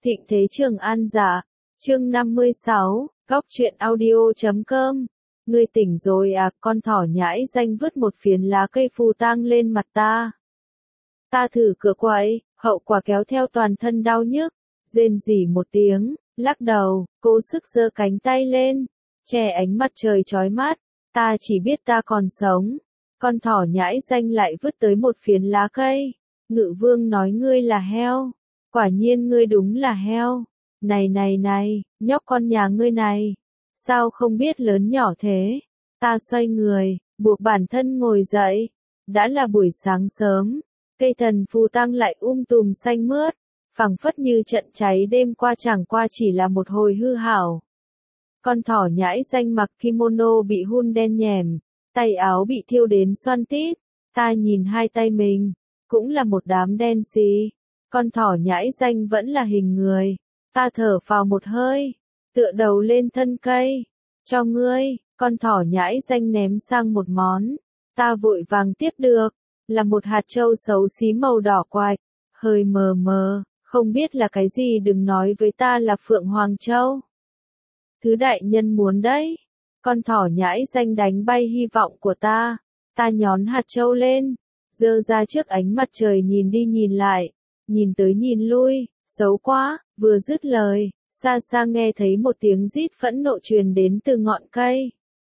Thịnh Thế Trường An giả, chương 56, góc truyện audio.com. Ngươi tỉnh rồi à? Con thỏ nhãi danh vứt một phiến lá cây phù tang lên mặt ta. Ta thử cửa quậy, hậu quả kéo theo toàn thân đau nhức, rên rỉ một tiếng, lắc đầu, cố sức giơ cánh tay lên, che ánh mặt trời chói mắt. Ta chỉ biết ta còn sống. Con thỏ nhãi danh lại vứt tới một phiến lá cây. Ngự vương nói ngươi là heo. Quả nhiên ngươi đúng là heo. Này, nhóc con nhà ngươi này. Sao không biết lớn nhỏ thế? Ta xoay người, buộc bản thân ngồi dậy. Đã là buổi sáng sớm. Cây thần phù tang lại tùm xanh mướt. Phẳng phất như trận cháy đêm qua chẳng qua chỉ là một hồi hư hảo. Con thỏ nhãi danh mặc kimono bị hun đen nhèm. Tay áo bị thiêu đến xoăn tít. Ta nhìn hai tay mình. Cũng là một đám đen xì. Con thỏ nhãi danh vẫn là hình người. Ta thở phào một hơi. Tựa đầu lên thân cây. Cho ngươi. Con thỏ nhãi danh ném sang một món. Ta vội vàng tiếp được. Là một hạt châu xấu xí màu đỏ quạch. Hơi mờ mờ. Không biết là cái gì, đừng nói với ta là Phượng Hoàng Châu. Thứ đại nhân muốn đấy. Con thỏ nhãi danh đánh bay hy vọng của ta. Ta nhón hạt châu lên. Giơ ra trước ánh mặt trời nhìn đi nhìn lại. Nhìn tới nhìn lui. Xấu quá. Vừa dứt lời. Xa xa nghe thấy một tiếng rít phẫn nộ truyền đến từ ngọn cây.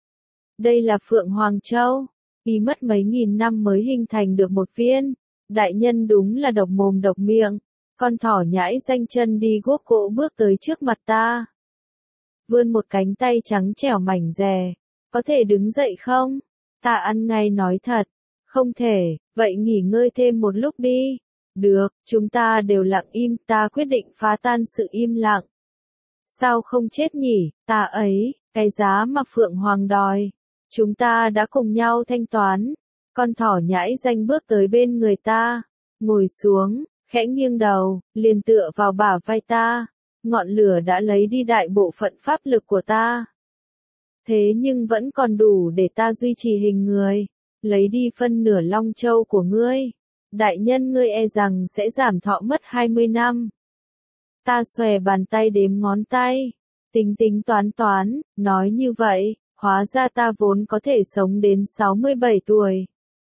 Đây là Phượng Hoàng Châu. Y mất mấy nghìn năm mới hình thành được một viên. Đại nhân đúng là độc mồm độc miệng. Con thỏ nhãi danh chân đi guốc gỗ bước tới trước mặt ta. Vươn một cánh tay trắng trẻo mảnh dè. Có thể đứng dậy không? Ta ăn ngay nói thật. Không thể, vậy nghỉ ngơi thêm một lúc đi. Được, chúng ta đều lặng im, ta quyết định phá tan sự im lặng. Sao không chết nhỉ, ta ấy, cái giá mà Phượng Hoàng đòi. Chúng ta đã cùng nhau thanh toán. Con thỏ nhãi danh bước tới bên người ta. Ngồi xuống, khẽ nghiêng đầu, liền tựa vào bả vai ta. Ngọn lửa đã lấy đi đại bộ phận pháp lực của ta. Thế nhưng vẫn còn đủ để ta duy trì hình người. Lấy đi phân nửa long châu của ngươi. Đại nhân ngươi e rằng sẽ giảm thọ mất 20 năm. Ta xòe bàn tay đếm ngón tay. Tính tính toán, nói như vậy, hóa ra ta vốn có thể sống đến 67 tuổi.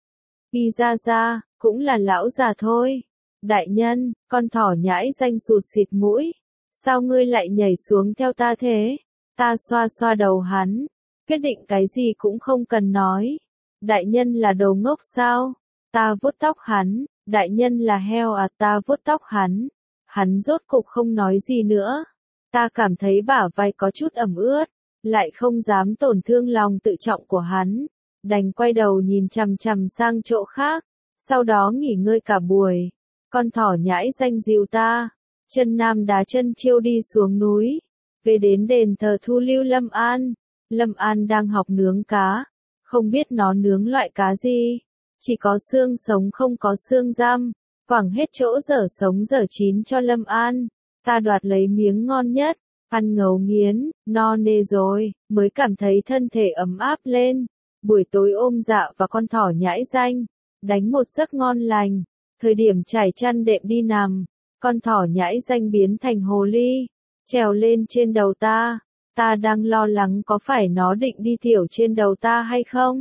Y ra, cũng là lão già thôi. Đại nhân, con thỏ nhãi danh sụt xịt mũi. Sao ngươi lại nhảy xuống theo ta thế? Ta xoa xoa đầu hắn. Quyết định cái gì cũng không cần nói. Đại nhân là đồ ngốc sao? Ta vuốt tóc hắn. Đại nhân là heo à? Ta vuốt tóc hắn. Hắn rốt cục không nói gì nữa. Ta cảm thấy bả vai có chút ẩm ướt. Lại không dám tổn thương lòng tự trọng của hắn. Đành quay đầu nhìn chằm chằm sang chỗ khác. Sau đó nghỉ ngơi cả buổi. Con thỏ nhãi danh dìu ta. Chân nam đá chân chiêu đi xuống núi. Về đến đền thờ thu lưu Lâm An. Lâm An đang học nướng cá. Không biết nó nướng loại cá gì. Chỉ có xương sống không có xương giam. Quẳng hết chỗ dở sống dở chín cho Lâm An. Ta đoạt lấy miếng ngon nhất. Ăn ngấu nghiến, no nê rồi, mới cảm thấy thân thể ấm áp lên. Buổi tối ôm Dạ và con thỏ nhãi danh. Đánh một giấc ngon lành. Thời điểm trải chăn đệm đi nằm. Con thỏ nhãi danh biến thành hồ ly. Trèo lên trên đầu ta. Ta đang lo lắng có phải nó định đi tiểu trên đầu ta hay không?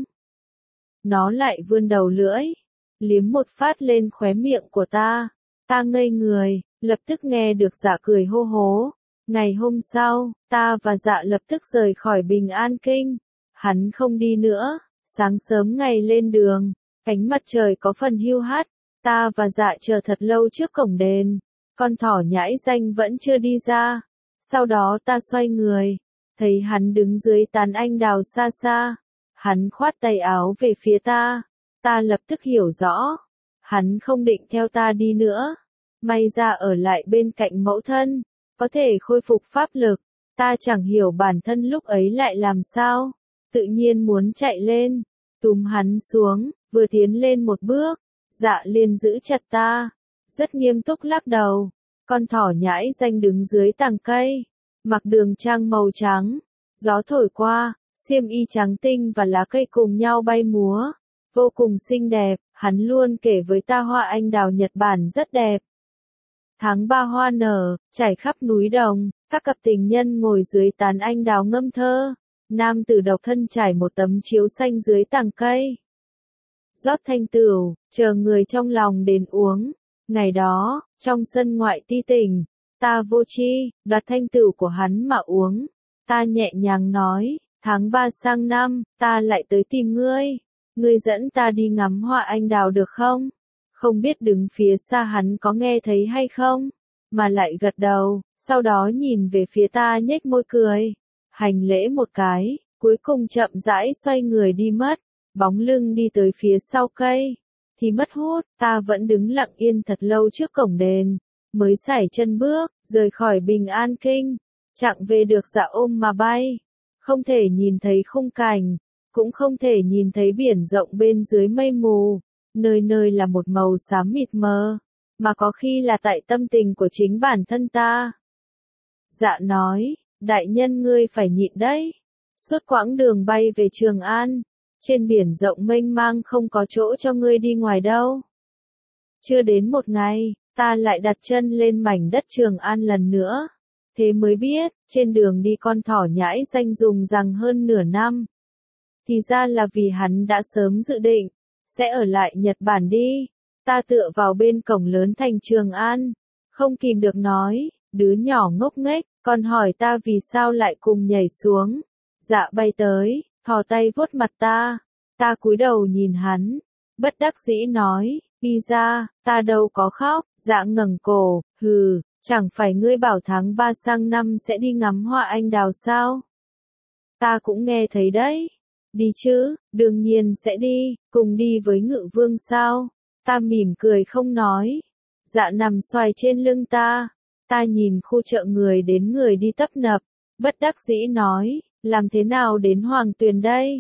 Nó lại vươn đầu lưỡi. Liếm một phát lên khóe miệng của ta. Ta ngây người, lập tức nghe được Dạ cười hô hố. Ngày hôm sau, ta và Dạ lập tức rời khỏi Bình An Kinh. Hắn không đi nữa. Sáng sớm ngày lên đường, ánh mặt trời có phần hiu hắt. Ta và Dạ chờ thật lâu trước cổng đền. Con thỏ nhãi danh vẫn chưa đi ra. Sau đó ta xoay người. Thấy hắn đứng dưới tán anh đào xa xa. Hắn khoát tay áo về phía ta. Ta lập tức hiểu rõ. Hắn không định theo ta đi nữa. May ra ở lại bên cạnh mẫu thân. Có thể khôi phục pháp lực. Ta chẳng hiểu bản thân lúc ấy lại làm sao. Tự nhiên muốn chạy lên. Túm hắn xuống. Vừa tiến lên một bước. Dạ liền giữ chặt ta. Rất nghiêm túc lắc đầu. Con thỏ nhãi danh đứng dưới tàng cây. Mặc đường trang màu trắng. Gió thổi qua. Xiêm y trắng tinh và lá cây cùng nhau bay múa. Vô cùng xinh đẹp. Hắn luôn kể với ta hoa anh đào Nhật Bản rất đẹp. Tháng 3 hoa nở, trải khắp núi đồng, các cặp tình nhân ngồi dưới tán anh đào ngâm thơ. Nam tử độc thân trải một tấm chiếu xanh dưới tàng cây. Rót thanh tửu, chờ người trong lòng đến uống. Ngày đó, trong sân ngoại ti tỉnh, ta vô tri, đoạt thanh tửu của hắn mà uống. Ta nhẹ nhàng nói, tháng 3 sang năm, ta lại tới tìm ngươi. Ngươi dẫn ta đi ngắm hoa anh đào được không? Không biết đứng phía xa hắn có nghe thấy hay không? Mà lại gật đầu, sau đó nhìn về phía ta nhếch môi cười. Hành lễ một cái, cuối cùng chậm rãi xoay người đi mất. Bóng lưng đi tới phía sau cây. Thì mất hút, ta vẫn đứng lặng yên thật lâu trước cổng đền. Mới sải chân bước, rời khỏi Bình An Kinh. Chẳng về được dạ ôm mà bay. Không thể nhìn thấy khung cảnh. Cũng không thể nhìn thấy biển rộng bên dưới mây mù. Nơi nơi là một màu xám mịt mờ. Mà có khi là tại tâm tình của chính bản thân ta. Dạ nói, đại nhân ngươi phải nhịn đấy. Suốt quãng đường bay về Trường An. Trên biển rộng mênh mang không có chỗ cho ngươi đi ngoài đâu. Chưa đến một ngày, ta lại đặt chân lên mảnh đất Trường An lần nữa. Thế mới biết, trên đường đi con thỏ nhãi danh dùng rằng hơn nửa năm. Thì ra là vì hắn đã sớm dự định, sẽ ở lại Nhật Bản đi. Ta tựa vào bên cổng lớn thành Trường An. Không kìm được nói, đứa nhỏ ngốc nghếch, còn hỏi ta vì sao lại cùng nhảy xuống. Dạ bay tới, thò tay vuốt mặt ta. Ta cúi đầu nhìn hắn, bất đắc dĩ nói, đi ra, ta đâu có khóc. Dạ ngẩng cổ, hừ, chẳng phải ngươi bảo tháng 3 sang năm sẽ đi ngắm hoa anh đào sao? Ta cũng nghe thấy đấy. Đi chứ, đương nhiên sẽ đi, cùng đi với Ngự Vương sao? Ta mỉm cười không nói. Dạ nằm xoài trên lưng ta. Ta nhìn khu chợ người đến người đi tấp nập, bất đắc dĩ nói, làm thế nào đến Hoàng Tuyền đây?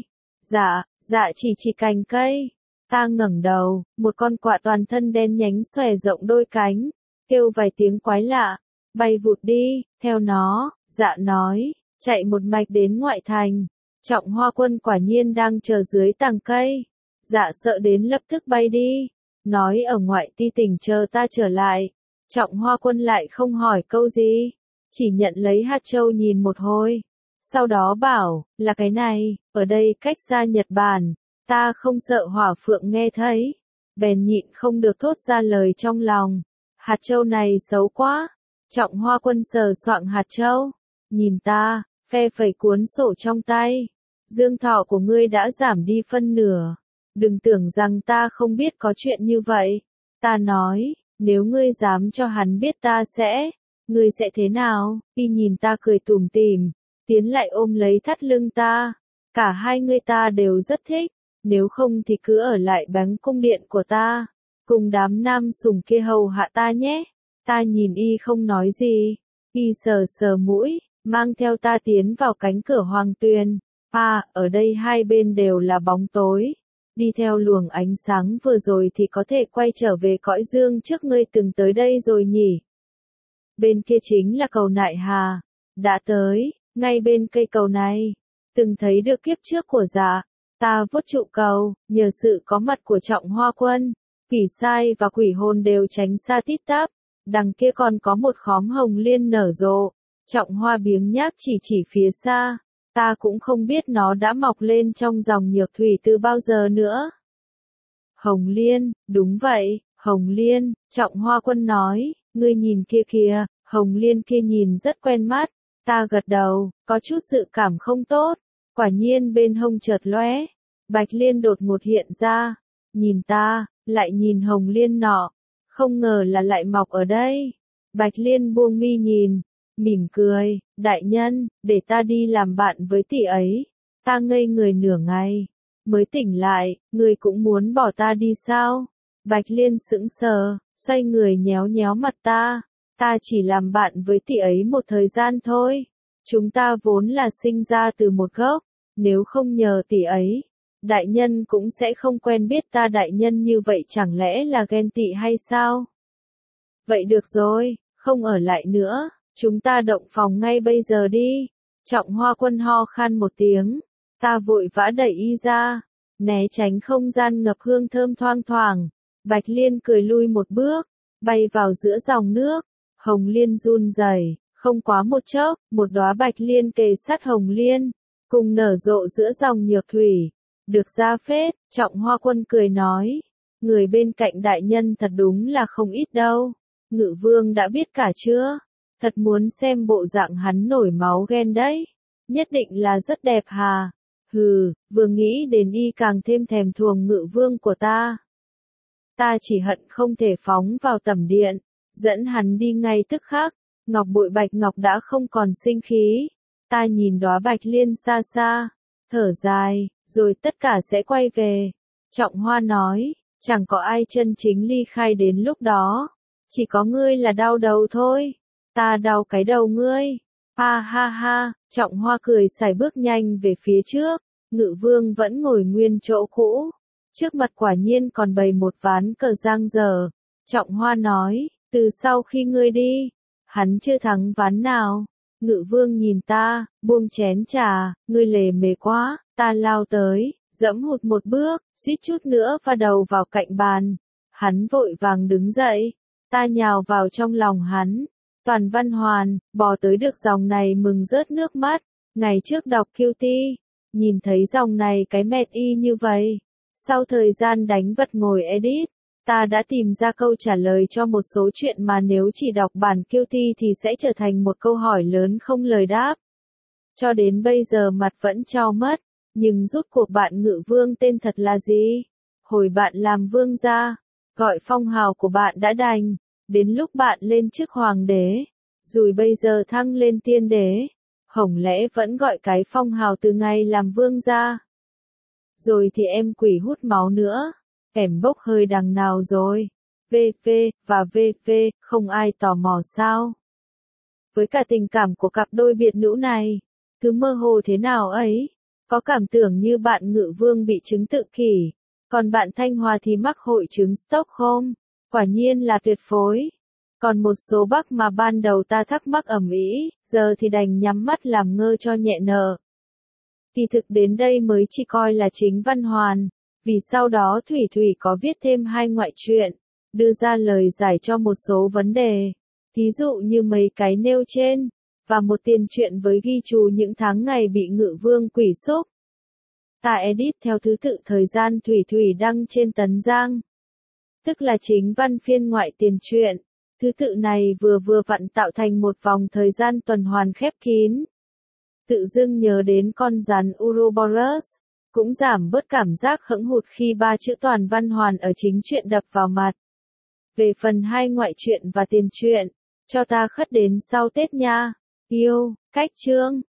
Dạ chỉ cành cây. Ta ngẩng đầu, một con quạ toàn thân đen nhánh xòe rộng đôi cánh, kêu vài tiếng quái lạ, bay vụt đi, theo nó, dạ nói, chạy một mạch đến ngoại thành. Trọng Hoa Quân quả nhiên đang chờ dưới tàng cây. Dạ sợ đến lập tức bay đi, nói ở ngoại ti tỉnh chờ ta trở lại. Trọng Hoa Quân lại không hỏi câu gì, chỉ nhận lấy hạt châu nhìn một hồi. Sau đó bảo, là cái này, ở đây cách xa Nhật Bản, ta không sợ Hỏa Phượng nghe thấy. Bèn nhịn không được thốt ra lời trong lòng. Hạt châu này xấu quá. Trọng Hoa Quân sờ soạng hạt châu, nhìn ta, phe phẩy cuốn sổ trong tay. Dương thọ của ngươi đã giảm đi phân nửa. Đừng tưởng rằng ta không biết có chuyện như vậy. Ta nói, nếu ngươi dám cho hắn biết ta sẽ, ngươi sẽ thế nào? Y nhìn ta cười tủm tỉm, tiến lại ôm lấy thắt lưng ta. Cả hai người ta đều rất thích, nếu không thì cứ ở lại bánh cung điện của ta, cùng đám nam sùng kia hầu hạ ta nhé. Ta nhìn y không nói gì, y sờ sờ mũi, mang theo ta tiến vào cánh cửa Hoàng Tuyền. Ở đây hai bên đều là bóng tối. Đi theo luồng ánh sáng vừa rồi thì có thể quay trở về cõi dương trước ngươi từng tới đây rồi nhỉ. Bên kia chính là cầu Nại Hà. Đã tới, ngay bên cây cầu này. Từng thấy được kiếp trước của Dạ. Ta vuốt trụ cầu, nhờ sự có mặt của Trọng Hoa Quân. Quỷ sai và quỷ hồn đều tránh xa tít tắp. Đằng kia còn có một khóm hồng liên nở rộ. Trọng Hoa biếng nhác chỉ phía xa. Ta cũng không biết nó đã mọc lên trong dòng nhược thủy từ bao giờ nữa. Hồng liên, đúng vậy, hồng liên, Trọng Hoa Quân nói, ngươi nhìn kia kìa, hồng liên kia nhìn rất quen mắt. Ta gật đầu, có chút dự cảm không tốt. Quả nhiên bên hông chợt lóe, bạch liên đột ngột hiện ra. Nhìn ta, lại nhìn hồng liên nọ, không ngờ là lại mọc ở đây. Bạch liên buông mi nhìn, mỉm cười, đại nhân, để ta đi làm bạn với tỷ ấy. Ta ngây người nửa ngày, mới tỉnh lại, ngươi cũng muốn bỏ ta đi sao? Bạch liên sững sờ, xoay người nhéo nhéo mặt ta. Ta chỉ làm bạn với tỷ ấy một thời gian thôi. Chúng ta vốn là sinh ra từ một gốc, nếu không nhờ tỷ ấy, đại nhân cũng sẽ không quen biết ta. Đại nhân như vậy chẳng lẽ là ghen tị hay sao? Vậy được rồi, không ở lại nữa. Chúng ta động phòng ngay bây giờ đi. Trọng Hoa Quân ho khan một tiếng. Ta vội vã đẩy y ra, né tránh không gian ngập hương thơm thoang thoảng. Bạch Liên cười lui một bước, bay vào giữa dòng nước. Hồng liên run rẩy, không quá một chốc, một đóa bạch liên kề sát hồng liên, cùng nở rộ giữa dòng nhược thủy. Được ra phết, Trọng Hoa Quân cười nói. Người bên cạnh đại nhân thật đúng là không ít đâu. Ngự vương đã biết cả chưa? Thật muốn xem bộ dạng hắn nổi máu ghen đấy. Nhất định là rất đẹp hà. Hừ, vừa nghĩ đến y càng thêm thèm thuồng ngự vương của ta. Ta chỉ hận không thể phóng vào tẩm điện, dẫn hắn đi ngay tức khắc. Ngọc bội bạch ngọc đã không còn sinh khí. Ta nhìn đóa bạch liên xa xa, thở dài, rồi tất cả sẽ quay về. Trọng Hoa nói, chẳng có ai chân chính ly khai đến lúc đó. Chỉ có ngươi là đau đầu thôi. Ta đau cái đầu ngươi. Ha ha ha, Trọng Hoa cười sải bước nhanh về phía trước. Ngự vương vẫn ngồi nguyên chỗ cũ. Trước mặt quả nhiên còn bày một ván cờ giang dở. Trọng Hoa nói, từ sau khi ngươi đi, hắn chưa thắng ván nào. Ngự vương nhìn ta, buông chén trà, ngươi lề mề quá, ta lao tới, dẫm hụt một bước, suýt chút nữa va đầu vào cạnh bàn. Hắn vội vàng đứng dậy, ta nhào vào trong lòng hắn. Toàn Văn Hoàn, bò tới được dòng này mừng rớt nước mắt. Ngày trước đọc QT, nhìn thấy dòng này cái mệt y như vậy. Sau thời gian đánh vật ngồi edit, ta đã tìm ra câu trả lời cho một số chuyện mà nếu chỉ đọc bản QT thì sẽ trở thành một câu hỏi lớn không lời đáp. Cho đến bây giờ mặt vẫn trao mất, nhưng rút cuộc bạn ngự vương tên thật là gì? Hồi bạn làm vương gia, gọi phong hào của bạn đã đành, đến lúc bạn lên chức hoàng đế, rồi bây giờ thăng lên tiên đế, hổng lẽ vẫn gọi cái phong hào từ ngày làm vương gia? Rồi thì em quỷ hút máu nữa, em bốc hơi đằng nào rồi? VV, và VV, không ai tò mò sao? Với cả tình cảm của cặp đôi biệt nữ này, cứ mơ hồ thế nào ấy, có cảm tưởng như bạn ngự vương bị chứng tự kỷ, còn bạn Thanh Hòa thì mắc hội chứng Stockholm, quả nhiên là tuyệt phối. Còn một số bác mà ban đầu ta thắc mắc ầm ĩ, giờ thì đành nhắm mắt làm ngơ cho nhẹ nợ. Kỳ thực đến đây mới chỉ coi là chính Văn Hoàn, vì sau đó Thủy Thủy có viết thêm 2 ngoại truyện, đưa ra lời giải cho một số vấn đề, thí dụ như mấy cái nêu trên, và một tiền truyện với ghi chú những tháng ngày bị ngự vương quỷ xúc. Ta edit theo thứ tự thời gian Thủy Thủy đăng trên Tấn Giang, tức là chính văn phiên ngoại tiền truyện. Thứ tự này vừa vặn tạo thành một vòng thời gian tuần hoàn khép kín. Tự dưng nhớ đến con rắn Ouroboros, cũng giảm bớt cảm giác hững hụt khi 3 chữ Toàn Văn Hoàn ở chính truyện đập vào mặt. Về phần 2 ngoại truyện và tiền truyện, cho ta khất đến sau Tết nha. Yêu, cách chương.